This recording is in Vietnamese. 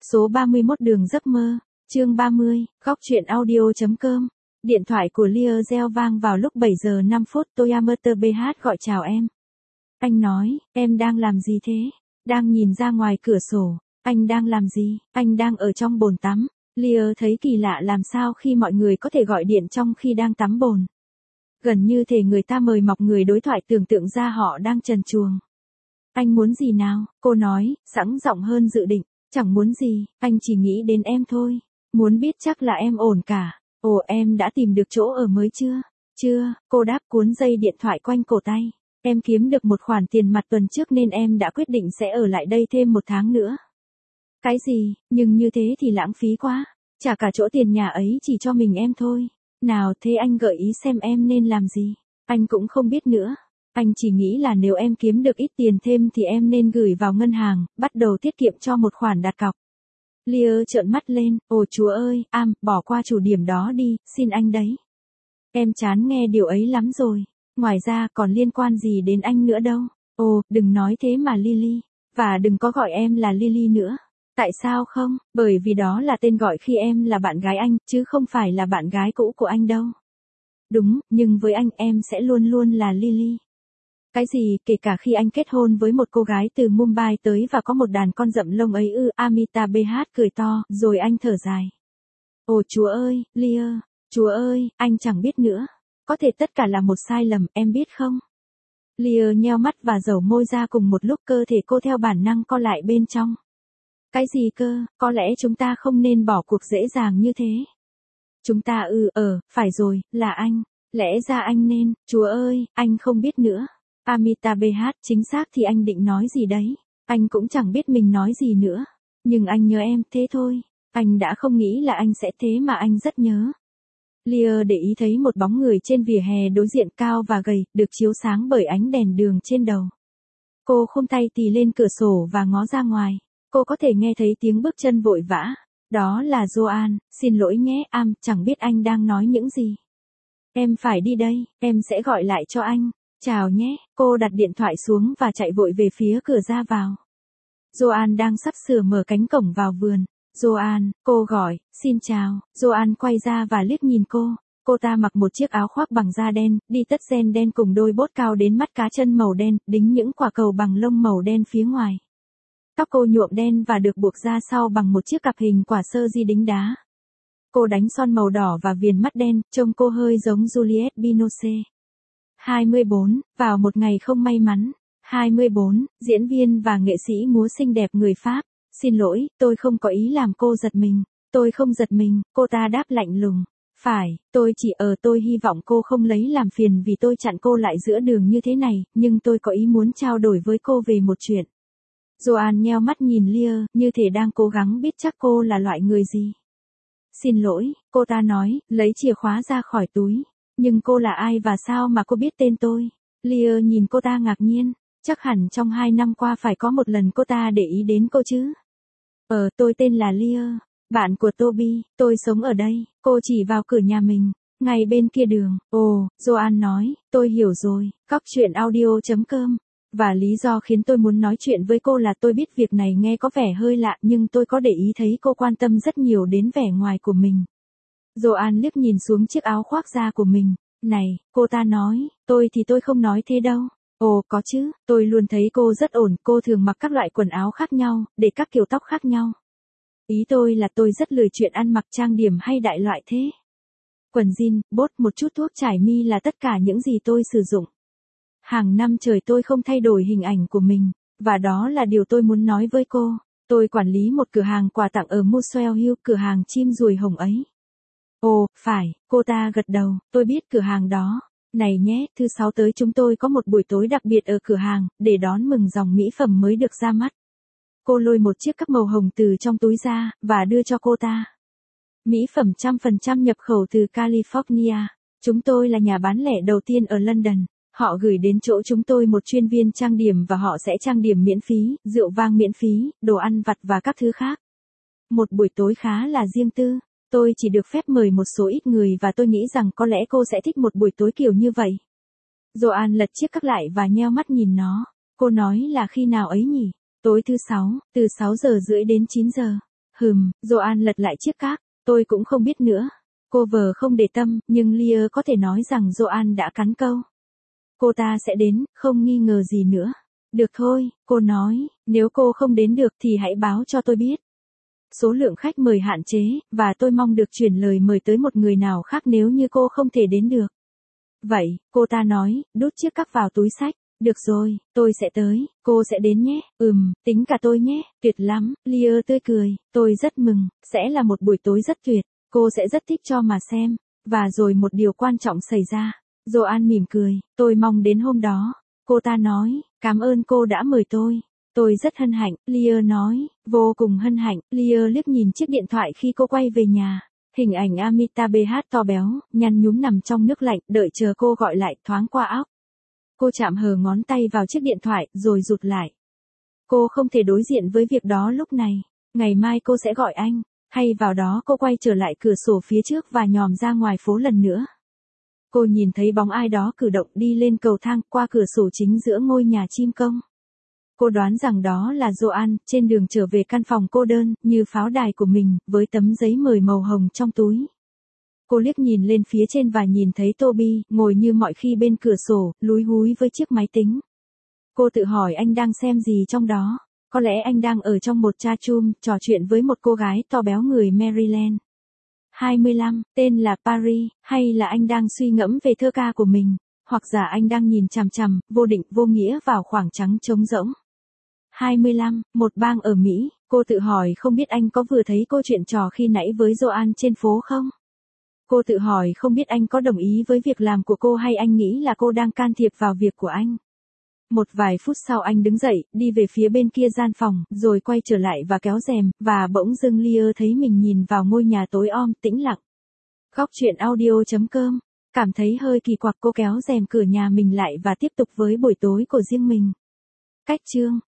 Số 31 đường giấc mơ, chương 30, góc truyện audio.com. Điện thoại của Leo reo vang vào lúc 7 giờ 5 phút. Toyota BH gọi chào em. Anh nói, em đang làm gì thế? Đang nhìn ra ngoài cửa sổ. Anh đang làm gì? Anh đang ở trong bồn tắm. Leo thấy kỳ lạ làm sao khi mọi người có thể gọi điện trong khi đang tắm bồn. Gần như thể người ta mời mọc người đối thoại tưởng tượng ra họ đang trần truồng. Anh muốn gì nào? Cô nói, sẵn giọng hơn dự định. Chẳng muốn gì, anh chỉ nghĩ đến em thôi. Muốn biết chắc là em ổn cả. Ồ, em đã tìm được chỗ ở mới chưa? Chưa, cô đáp cuốn dây điện thoại quanh cổ tay. Em kiếm được một khoản tiền mặt tuần trước nên em đã quyết định sẽ ở lại đây thêm 1 tháng nữa. Cái gì, nhưng như thế thì lãng phí quá. Trả cả chỗ tiền nhà ấy chỉ cho mình em thôi. Nào thế anh gợi ý xem em nên làm gì. Anh cũng không biết nữa. Anh chỉ nghĩ là nếu em kiếm được ít tiền thêm thì em nên gửi vào ngân hàng, bắt đầu tiết kiệm cho một khoản đặt cọc. Leo trợn mắt lên, ồ chúa ơi, bỏ qua chủ điểm đó đi, xin anh đấy. Em chán nghe điều ấy lắm rồi. Ngoài ra còn liên quan gì đến anh nữa đâu. Ồ, đừng nói thế mà Lily. Và đừng có gọi em là Lily nữa. Tại sao không? Bởi vì đó là tên gọi khi em là bạn gái anh, chứ không phải là bạn gái cũ của anh đâu. Đúng, nhưng với anh em sẽ luôn luôn là Lily. Cái gì, kể cả khi anh kết hôn với một cô gái từ Mumbai tới và có một đàn con rậm lông ấy ư? Amita BH cười to, rồi anh thở dài. Ồ chúa ơi, Leo, chúa ơi, anh chẳng biết nữa. Có thể tất cả là một sai lầm, em biết không? Leo nheo mắt và dẩu môi ra cùng một lúc, cơ thể cô theo bản năng co lại bên trong. Cái gì cơ, có lẽ chúng ta không nên bỏ cuộc dễ dàng như thế. Chúng ta phải rồi, là anh. Lẽ ra anh nên, chúa ơi, anh không biết nữa. Amita BH, chính xác thì anh định nói gì đấy? Anh cũng chẳng biết mình nói gì nữa. Nhưng anh nhớ em, thế thôi. Anh đã không nghĩ là anh sẽ thế mà anh rất nhớ. Leo để ý thấy một bóng người trên vỉa hè đối diện, cao và gầy, được chiếu sáng bởi ánh đèn đường trên đầu. Cô khum tay tì lên cửa sổ và ngó ra ngoài. Cô có thể nghe thấy tiếng bước chân vội vã. Đó là Joan, xin lỗi nhé, chẳng biết anh đang nói những gì. Em phải đi đây, em sẽ gọi lại cho anh. Chào nhé, cô đặt điện thoại xuống và chạy vội về phía cửa ra vào. Joan đang sắp sửa mở cánh cổng vào vườn. Joan, cô gọi, xin chào. Joan quay ra và liếc nhìn cô. Cô ta mặc một chiếc áo khoác bằng da đen, đi tất ren đen cùng đôi bốt cao đến mắt cá chân màu đen, đính những quả cầu bằng lông màu đen phía ngoài. Tóc cô nhuộm đen và được buộc ra sau bằng một chiếc cặp hình quả sơ di đính đá. Cô đánh son màu đỏ và viền mắt đen, trông cô hơi giống Juliette Binoche. 24, vào một ngày không may mắn. 24, diễn viên và nghệ sĩ múa xinh đẹp người Pháp. Xin lỗi, tôi không có ý làm cô giật mình. Tôi không giật mình, cô ta đáp lạnh lùng. Phải, tôi hy vọng cô không lấy làm phiền vì tôi chặn cô lại giữa đường như thế này, nhưng tôi có ý muốn trao đổi với cô về một chuyện. Joan nheo mắt nhìn Leo, như thể đang cố gắng biết chắc cô là loại người gì. Xin lỗi, cô ta nói, lấy chìa khóa ra khỏi túi. Nhưng cô là ai và sao mà cô biết tên tôi? Leo nhìn cô ta ngạc nhiên. Chắc hẳn trong 2 năm qua phải có một lần cô ta để ý đến cô chứ. Tôi tên là Leo, bạn của Toby, tôi sống ở đây. Cô chỉ vào cửa nhà mình, ngay bên kia đường. Ồ, Joan nói, tôi hiểu rồi, góc truyện audio.com. Và lý do khiến tôi muốn nói chuyện với cô là tôi biết việc này nghe có vẻ hơi lạ, nhưng tôi có để ý thấy cô quan tâm rất nhiều đến vẻ ngoài của mình. Joan liếc nhìn xuống chiếc áo khoác da của mình. Này, cô ta nói, tôi không nói thế đâu. Ồ, có chứ, tôi luôn thấy cô rất ổn, cô thường mặc các loại quần áo khác nhau, để các kiểu tóc khác nhau. Ý tôi là tôi rất lười chuyện ăn mặc trang điểm hay đại loại thế. Quần jean, bốt, một chút thuốc trải mi là tất cả những gì tôi sử dụng. Hàng năm trời tôi không thay đổi hình ảnh của mình, và đó là điều tôi muốn nói với cô. Tôi quản lý một cửa hàng quà tặng ở Muswell Hill, cửa hàng chim ruồi hồng ấy. Ồ, phải, cô ta gật đầu, tôi biết cửa hàng đó. Này nhé, thứ 6 tới chúng tôi có một buổi tối đặc biệt ở cửa hàng, để đón mừng dòng mỹ phẩm mới được ra mắt. Cô lôi một chiếc cắp màu hồng từ trong túi ra, và đưa cho cô ta. Mỹ phẩm 100% nhập khẩu từ California. Chúng tôi là nhà bán lẻ đầu tiên ở London. Họ gửi đến chỗ chúng tôi một chuyên viên trang điểm và họ sẽ trang điểm miễn phí, rượu vang miễn phí, đồ ăn vặt và các thứ khác. Một buổi tối khá là riêng tư. Tôi chỉ được phép mời một số ít người và tôi nghĩ rằng có lẽ cô sẽ thích một buổi tối kiểu như vậy. Joan lật chiếc cắp lại và nheo mắt nhìn nó. Cô nói là khi nào ấy nhỉ? Tối thứ 6, từ 6 giờ rưỡi đến 9 giờ. Joanne lật lại chiếc cát, tôi cũng không biết nữa. Cô vờ không để tâm, nhưng Lear có thể nói rằng Joanne đã cắn câu. Cô ta sẽ đến, không nghi ngờ gì nữa. Được thôi, cô nói, nếu cô không đến được thì hãy báo cho tôi biết. Số lượng khách mời hạn chế, và tôi mong được chuyển lời mời tới một người nào khác nếu như cô không thể đến được. Vậy, cô ta nói, đút chiếc cắp vào túi xách. Được rồi, tôi sẽ tới, cô sẽ đến nhé. Tính cả tôi nhé, tuyệt lắm, Lear tươi cười, tôi rất mừng, sẽ là một buổi tối rất tuyệt, cô sẽ rất thích cho mà xem. Và rồi một điều quan trọng xảy ra. Joanne mỉm cười, tôi mong đến hôm đó. Cô ta nói, cảm ơn cô đã mời tôi. Tôi rất hân hạnh, Lear nói, vô cùng hân hạnh. Lear liếc nhìn chiếc điện thoại khi cô quay về nhà. Hình ảnh Amitabh Bachchan to béo, nhăn nhúm nằm trong nước lạnh, đợi chờ cô gọi lại thoáng qua óc. Cô chạm hờ ngón tay vào chiếc điện thoại, rồi rụt lại. Cô không thể đối diện với việc đó lúc này. Ngày mai cô sẽ gọi anh. Hay vào đó cô quay trở lại cửa sổ phía trước và nhòm ra ngoài phố lần nữa. Cô nhìn thấy bóng ai đó cử động đi lên cầu thang qua cửa sổ chính giữa ngôi nhà chim công. Cô đoán rằng đó là Joanne, trên đường trở về căn phòng cô đơn, như pháo đài của mình, với tấm giấy mời màu hồng trong túi. Cô liếc nhìn lên phía trên và nhìn thấy Toby, ngồi như mọi khi bên cửa sổ, lúi húi với chiếc máy tính. Cô tự hỏi anh đang xem gì trong đó. Có lẽ anh đang ở trong một chat room, trò chuyện với một cô gái to béo người Maryland. 25, tên là Paris, hay là anh đang suy ngẫm về thơ ca của mình, hoặc giả anh đang nhìn chằm chằm, vô định vô nghĩa vào khoảng trắng trống rỗng. 25, một bang ở Mỹ, cô tự hỏi không biết anh có vừa thấy cô chuyện trò khi nãy với Joanne trên phố không? Cô tự hỏi không biết anh có đồng ý với việc làm của cô hay anh nghĩ là cô đang can thiệp vào việc của anh. Một vài phút sau anh đứng dậy, đi về phía bên kia gian phòng, rồi quay trở lại và kéo rèm, và bỗng dưng Lear thấy mình nhìn vào ngôi nhà tối om, tĩnh lặng. Góc truyện audio.com, cảm thấy hơi kỳ quặc cô kéo rèm cửa nhà mình lại và tiếp tục với buổi tối của riêng mình. Cách chương